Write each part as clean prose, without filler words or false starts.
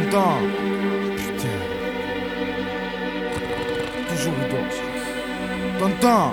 T'entends? Putain. Toujours il dort. T'entends?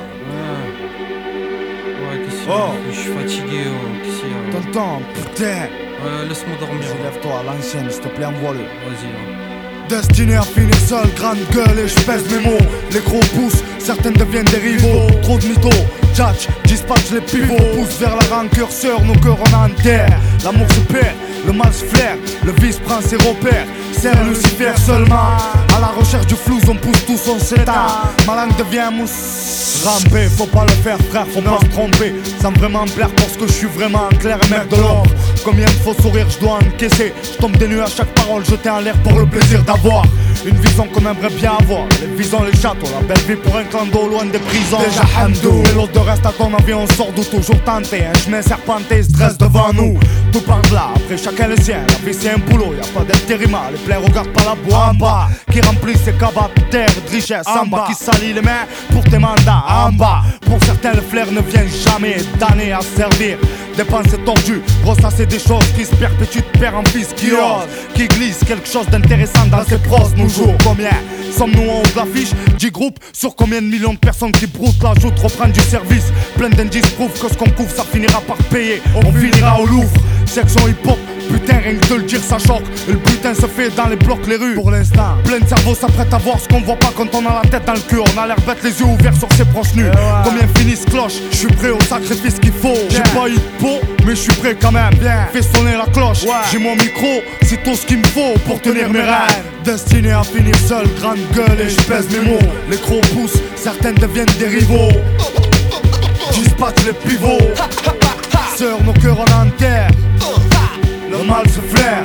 Ouais, qu'est-ce qu'il y a? Oh. Je suis fatigué, qu'est-ce qu'il y a? T'entends? Putain. Laisse-moi dormir. Lève-toi à l'ancienne, s'il te plaît, envoie-le. Vas-y. Destiné à finir seul, grande gueule et je pèse mes mots. Les gros poussent, certaines deviennent des rivaux. Trop de mythos, tchatch, dispatch les pivots. Pousse vers la rancœur, sœur, nos cœurs en enterre. L'amour se perd, le mal se flaire, le vice prend ses repères. Serre Lucifer seulement, à la recherche du flou, on pousse tous, on s'éteint. Ma langue devient mousse. Ramper, faut pas le faire frère, faut pas se tromper. Sans vraiment me plaire parce que je suis vraiment clair et mec de l'ombre. Combien de faux sourires je dois encaisser. Je tombe des nues à chaque parole jetée en l'air pour le plaisir d'avoir une vision qu'on aimerait bien avoir. Les visons, les châteaux, la belle vie pour un clando loin des prisons. Déjà hamdou, mais l'autre de reste à ton avis, on sort d'où toujours tenté. Un chemin serpenté se dresse devant nous. Tout par là, après chacun le sien. La vie c'est un boulot, y'a pas d'intérim. Les plaies regardent pas la boîte en bas, qui remplissent ses cabas de terre, de richesse en bas, qui salit les mains pour tes mandats en bas. Pour certains le flair ne vient jamais d'années à servir. Dépenser tordu, ressasser des choses qui se perpétuent de père en fils, qui ose, qui glisse quelque chose d'intéressant dans ses pros. Nos jours, combien sommes-nous en haut de l'affiche? 10 groupes sur combien de millions de personnes qui broutent la joute, reprennent du service. Plein d'indices prouvent que ce qu'on couvre ça finira par payer. On finira au Louvre, section hip-hop. Putain, rien que de le dire ça choque. Le butin se fait dans les blocs, les rues. Pour l'instant, plein de cerveau s'apprête à voir ce qu'on voit pas quand on a la tête dans le cul. On a l'air bête, les yeux ouverts sur ses proches nus. Combien finissent cloche? Je suis prêt au sacrifice qu'il faut. J'ai pas eu de peau, mais je suis prêt quand même. Fais sonner la cloche, j'ai mon micro, c'est tout ce qu'il me faut pour tenir mes rêves. Destiné à finir seul, grande gueule et je pèse mes mots. Les gros poussent, certaines deviennent des rivaux. Dispatch les pivots. Sœur, nos cœurs en enterre. Le mal se flaire.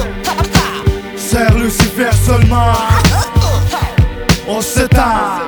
Serre Lucifer seulement. On s'éteint.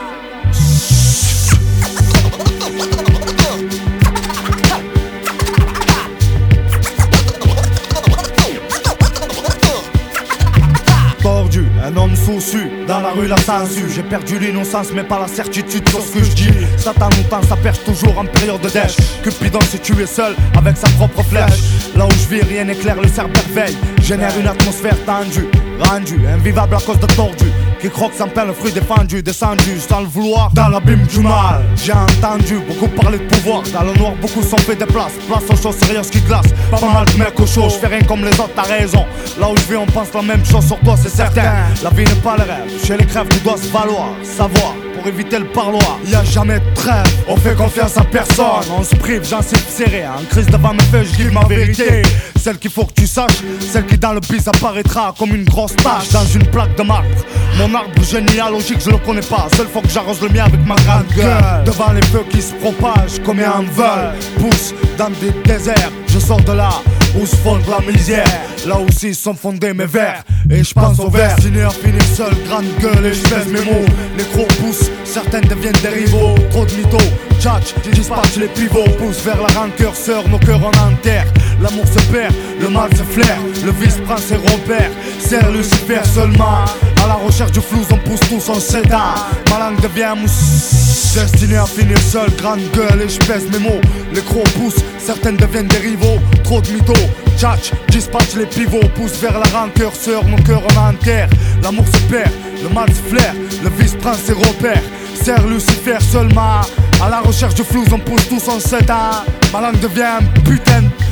Tordu, un homme soucieux, dans la rue la censure. J'ai perdu l'innocence mais pas la certitude sur ce que je dis. Satan nous tend sa perche toujours en période de dèche. Cupidon s'est tué seul avec sa propre flèche. Là où je vis rien n'éclaire, le cerbère veille. Génère une atmosphère tendue, rendue, invivable à cause de tordu. Qui croque sans peine le fruit défendu, descendu sans le vouloir dans l'abîme du mal. J'ai entendu beaucoup parler de pouvoir. Dans le noir beaucoup sont fait des places. Place aux choses sérieuses qui glacent. Pas mal de mecs au chaud, je fais rien comme les autres, t'as raison. Là où je vais on pense la même chose sur toi c'est certain. La vie n'est pas le rêve, chez les crèves tu dois se valoir. Savoir pour éviter le parloir. Y'a jamais de trêve, on fait confiance à personne. On se prive, j'en sais serré. En crise devant mes feux, je dis ma vérité. Celle qu'il faut que tu saches, celle qui dans le bis apparaîtra comme une grosse tache dans une plaque de marbre. Mon arbre généalogique je le connais pas. Seule fois que j'arrose le mien avec ma grande gueule. Devant les feux qui se propagent, combien en veulent. Pousse dans des déserts, je sors de là où se fonde la misère. Là aussi sont fondés mes vers. Et je pense au vers. Destiné à finir seul, grande gueule et je pèse mes mots. Les gros poussent, certaines deviennent des rivaux. Trop de mythos, tchatch, dispatch les pivots. Pousse vers la rancœur, sœur, nos cœurs en enterre. L'amour se perd, le mal se flaire. Le vice prend ses repères. Serre Lucifer seulement. À la recherche du flou, on pousse tous, on s'éteint. Ma langue devient mousse. Destiné à finir seul, grande gueule et je pèse mes mots. Les gros poussent, certaines deviennent des rivaux. Trop de mythos, tchatch, dispatch les pivots. Pousse vers la rancœur, sœur, nos cœurs en enterre. L'amour se perd, le mal se flaire. Le vice prend ses repères. Serre Lucifer seulement. À la recherche du flou, on pousse tous, on s'éteint. Ma langue devient un putain